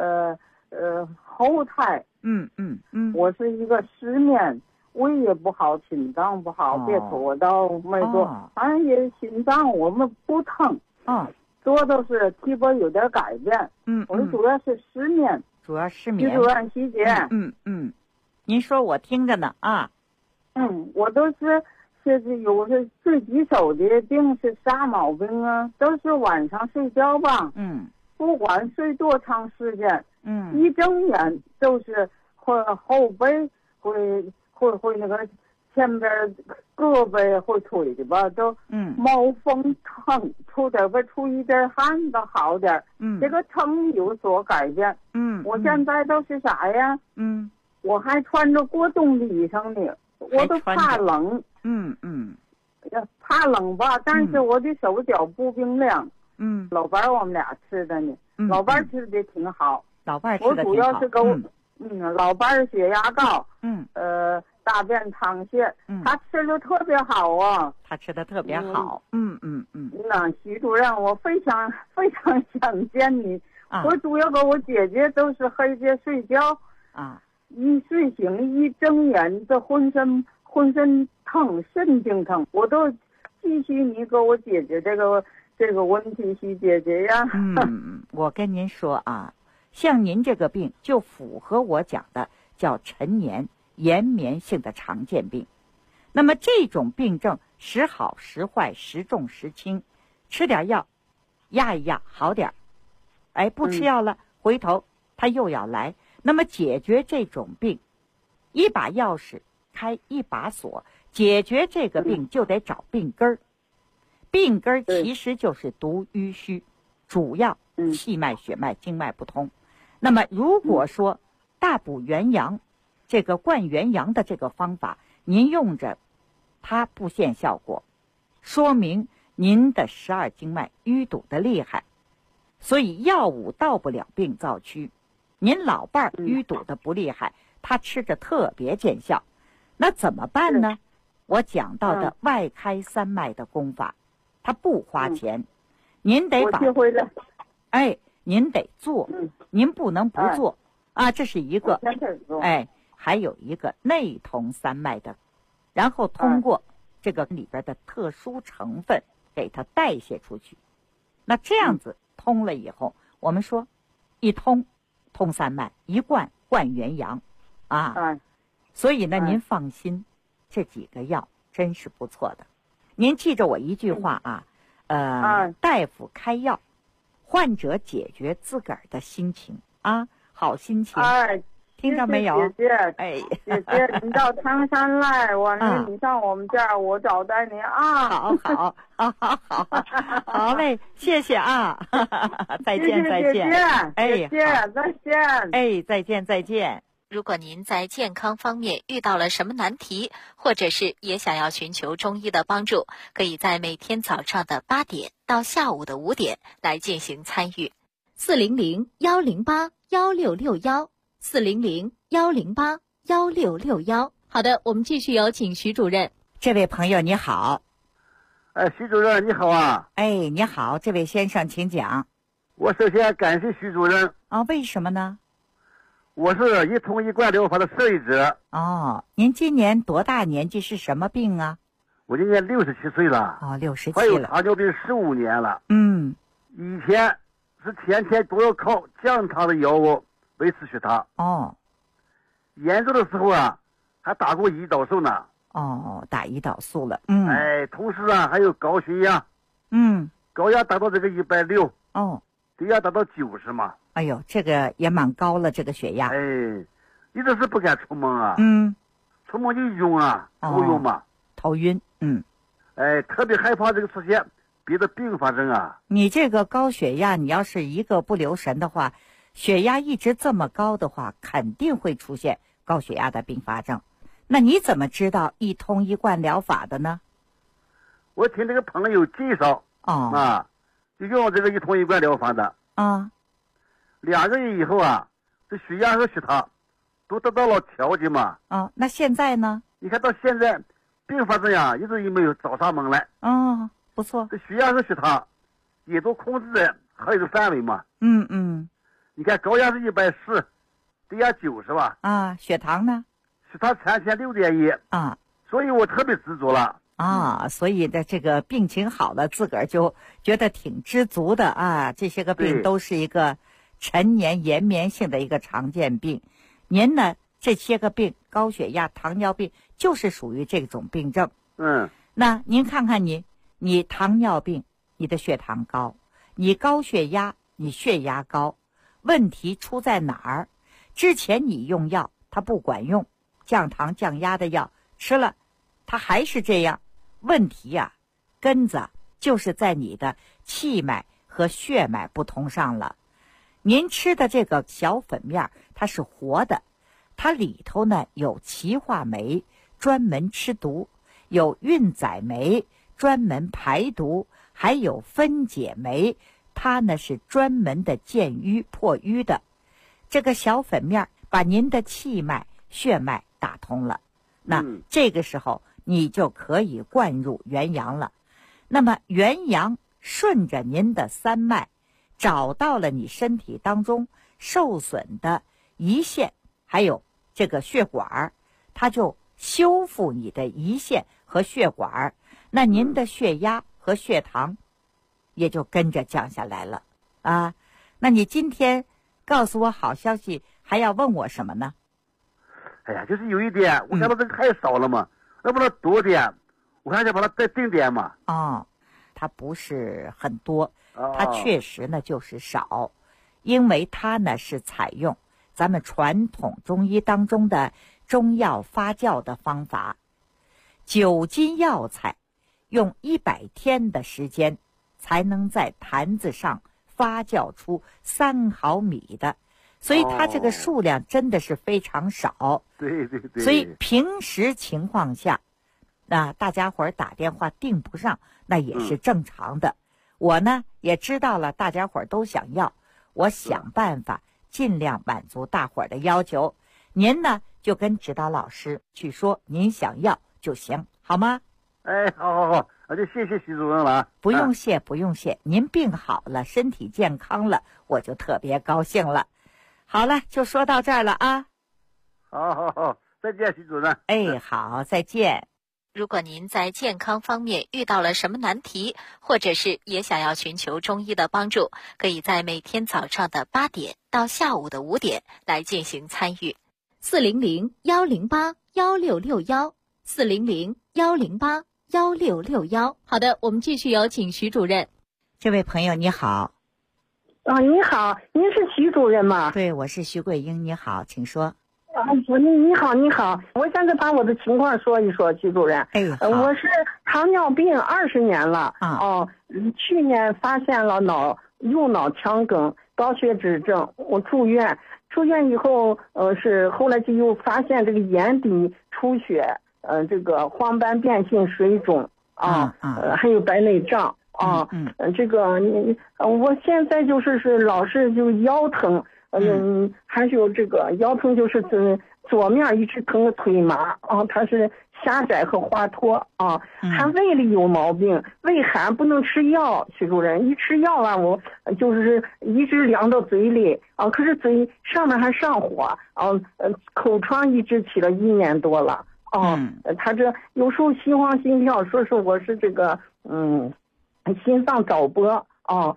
后苔，我是一个失眠，胃也不好，心脏不好，别说到没做，反正也心脏我们不疼做都是体魄有点改变，我们主要是失眠， 主要失眠。 徐主任细节， 您说我听着呢啊。 我都是有是最棘手的病是啥毛病啊？都是晚上睡觉吧，不管睡多长时间，一睁眼就是会后背会那个前边胳膊会腿的吧，都冒风疼，出一点汗都好点，这个疼有所改变，我现在都是啥呀？我还穿着过冬的衣裳呢，我都怕冷，怕冷吧，但是我的手脚不冰凉，老伴儿我们俩吃的呢，老伴儿吃的挺好， 老伴儿吃的挺好， 我主要是老伴儿血压高，大便溏泻，他吃的特别好啊， 他吃的特别好， 那徐主任，我非常非常想见你，我主要跟我姐姐都是黑夜睡觉一睡醒一睁眼，这浑身疼，神经疼，我都继续你给我解决这个问题去解决呀。 我跟您说啊，像您这个病就符合我讲的叫陈年延绵性的常见病。那么这种病症时好时坏，时重时轻，吃点药压一压好点，不吃药了，回头他又要来。那么解决这种病，一把钥匙开一把锁，解决这个病就得找病根儿。病根儿其实就是毒淤虚，主要气脉血脉经脉不通。那么如果说大补元阳，这个灌元阳的这个方法您用着它不见效果，说明您的12经脉淤堵的厉害，所以药物到不了病灶区。您老伴儿淤堵的不厉害，他吃着特别见效，那怎么办呢？我讲到的外开3脉的功法，它不花钱，您得把您得做，您不能不做这是一个，还有一个内通3脉的，然后通过这个里边的特殊成分给它代谢出去，那这样子通了以后，我们说一通3脉，一灌元阳所以呢您放心，这几个药真是不错的。您记着我一句话大夫开药，患者解决自个儿的心情好心情，听着没有？ 姐姐，你到唐山来，完了你上我们家，我招待你好嘞，谢谢再见再见， 姐姐再见， 再见。 如果您在健康方面遇到了什么难题，或者是也想要寻求中医的帮助，可以在每天早上的8点到下午的5点来进行参与。 400-108-1661，400-108-1661。好的，我们继续有请徐主任。 这位朋友你好。 徐主任你好啊。 你好，这位先生请讲。 我首先感谢徐主任。 为什么呢？ 我是一通一贯疗法的受益者。 您今年多大年纪？是什么病啊？ 我今年67岁了。 哦，67了。 患有糖尿病15年了。以前是天天都要靠降糖的药物维持血糖。严重的时候啊，还打过胰岛素呢。 打胰岛素了。 同时啊，还有高血压。高压达到这个160。低压达到90嘛。 哎呦，这个也蛮高了，这个血压。 一直是不敢出门啊。出门就晕啊，头晕嘛。 头晕。 特别害怕这个出现别的并发症啊。 你这个高血压，你要是一个不留神的话，血压一直这么高的话，肯定会出现高血压的并发症。那你怎么知道一通一贯疗法的呢？ 我听这个朋友介绍。就用这个一通一贯疗法的。2个月以后啊，这血压和血糖都得到了调节嘛。 那现在呢？ 你看到现在并发症呀，一直也没有找上门来。 不错。 这血压和血糖也都控制在合理的范围嘛。你看高压是140，低压90吧。 血糖呢？ 血糖36.1。所以我特别知足了。 所以的这个病情好了，自个儿就觉得挺知足的啊。这些个病都是一个陈年延绵性的一个常见病。您呢，这些个病，高血压、糖尿病，就是属于这种病症。那您看看你糖尿病，你的血糖高；你高血压，你血压高。问题出在哪儿？之前你用药它不管用，降糖降压的药吃了，它还是这样。问题呀，根子就是在你的气脉和血脉不通上了。您吃的这个小粉面它是活的，它里头呢有歧化酶，专门吃毒；有运载酶，专门排毒；还有分解酶，它呢是专门的健瘀破瘀的。这个小粉面把您的气脉、血脉打通了，那这个时候你就可以灌入元阳了。那么元阳顺着您的三脉，找到了你身体当中受损的胰腺，还有这个血管，它就修复你的胰腺和血管，那您的血压和血糖也就跟着降下来了啊。那你今天告诉我好消息，还要问我什么呢？ 就是有一点，我看到这个太少了嘛，要不然多点，我还想把它再定点嘛。 它不是很多，它确实呢就是少，因为它呢是采用咱们传统中医当中的中药发酵的方法，9斤药材用100天的时间才能在坛子上发酵出3毫米的，所以它这个数量真的是非常少。 对。 所以平时情况下，大家伙儿打电话订不上，那也是正常的。我呢也知道了，大家伙儿都想要，我想办法尽量满足大伙儿的要求。您呢就跟指导老师去说您想要就行，好吗？ 好，那就谢谢徐主任了。 不用谢，不用谢，您病好了，身体健康了，我就特别高兴了。好了，就说到这儿了啊。 好，再见，徐主任。 好，再见。 如果您在健康方面遇到了什么难题，或者是也想要寻求中医的帮助，可以在每天早上的8点到下午的5点来进行参与。400-108-1661，400-108-1661。好的，我们继续有请徐主任。 这位朋友你好。 你好，您是徐主任吗？ 对，我是徐桂英，你好，请说。 你好，我现在把我的情况说一说，徐主任。我是糖尿病20年了。去年发现了右脑腔梗、高血脂症，我住院以后，后来就又发现这个眼底出血，这个黄斑变性水肿还有白内障这个我现在就是老是就腰疼。还有这个腰疼，就是左面一直疼，腿麻它是狭窄和滑脱还胃里有毛病，胃寒不能吃药，徐主任，一吃药我就是一直凉到嘴里可是嘴上面还上火口疮一直起了1年多了他这有时候心慌心跳，说是我是这个心脏早搏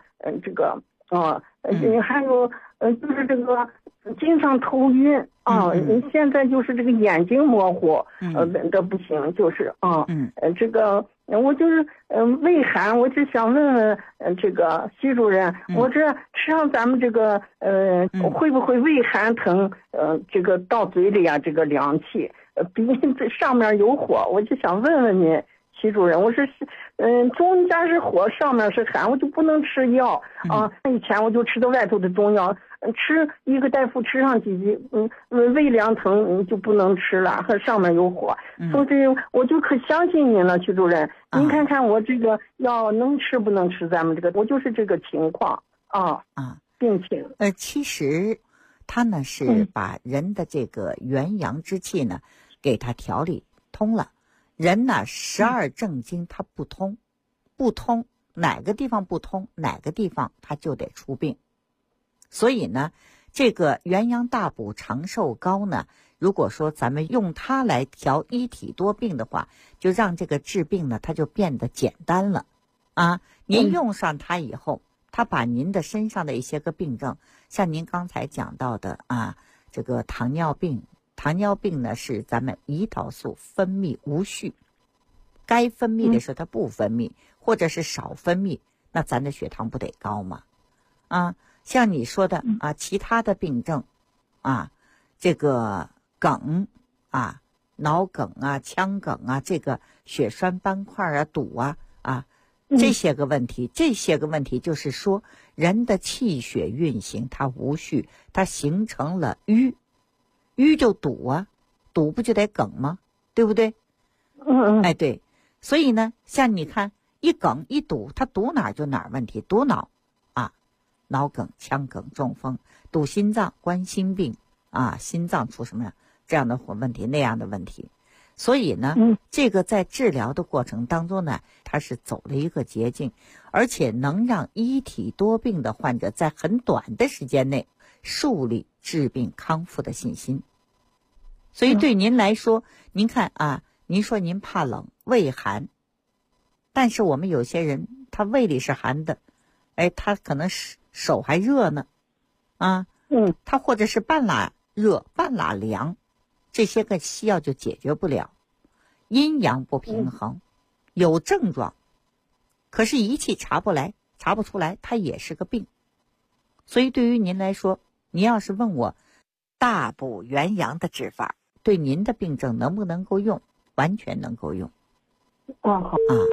还有就是这个经常头晕现在就是这个眼睛模糊，这不行，就是这个我就是胃寒，我只想问问这个徐主任，我这吃上咱们这个会不会胃寒疼？这个到嘴里啊，这个凉气，鼻子上面有火，我就想问问您。徐主任，我是中间是火，上面是寒，我就不能吃药以前我就吃的外头的中药，吃一个大夫吃上几剂，胃凉疼就不能吃了，和上面有火，所以我就可相信您了，徐主任，您看看我这个药能吃不能吃？咱们这个我就是这个情况病情。 其实他呢是把人的这个元阳之气呢给他调理通了。人呢，12正经它不通，哪个地方不通，哪个地方它就得出病。所以呢，这个元阳大补长寿膏呢，如果说咱们用它来调一体多病的话，就让这个治病呢，它就变得简单了您用上它以后，它把您的身上的一些个病症，像您刚才讲到的这个糖尿病呢是咱们胰岛素分泌无序，该分泌的时候它不分泌，或者是少分泌，那咱的血糖不得高吗？像你说的其他的病症这个梗脑梗腔梗这个血栓斑块堵这些个问题就是说人的气血运行它无序，它形成了瘀就堵堵不就得梗吗？对不对？对。所以呢，像你看一梗一堵，它堵哪儿就哪儿问题，堵脑脑梗、腔梗、中风，堵心脏、冠心病心脏出什么这样的问题那样的问题。所以呢，这个在治疗的过程当中呢，它是走了一个捷径，而且能让一体多病的患者在很短的时间内树立治病康复的信心。所以对您来说，您看您说您怕冷胃寒，但是我们有些人他胃里是寒的，他可能手还热呢他或者是半拉热半拉凉，这些个西药就解决不了。阴阳不平衡有症状，可是仪器查不出来，它也是个病。所以对于您来说，您要是问我大补元阳的治法对您的病症能不能够用，完全能够用。 好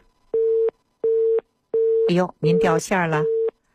哎呦，您掉线了。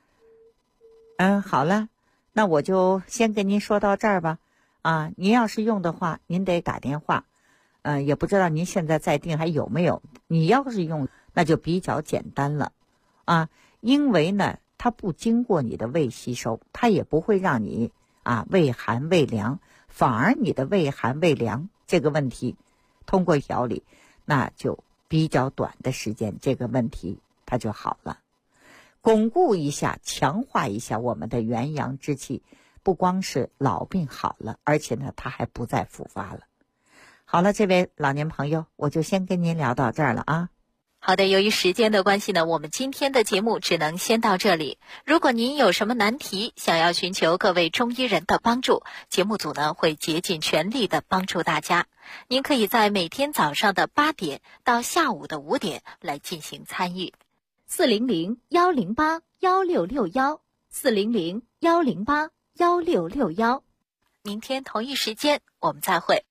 好了，那我就先跟您说到这儿吧。您要是用的话，您得打电话。也不知道您现在在订还有没有。你要是用，那就比较简单了。因为呢，它不经过你的胃吸收，它也不会让你胃寒胃凉，反而你的胃寒胃凉这个问题，通过调理，那就比较短的时间，这个问题它就好了。巩固一下，强化一下我们的元阳之气，不光是老病好了，而且呢，它还不再复发了。好了，这位老年朋友，我就先跟您聊到这儿了好的，由于时间的关系呢，我们今天的节目只能先到这里。如果您有什么难题，想要寻求各位中医人的帮助，节目组呢会竭尽全力的帮助大家。您可以在每天早上的8点到下午的5点来进行参与。400-108-1661 400-108-1661。明天同一时间我们再会。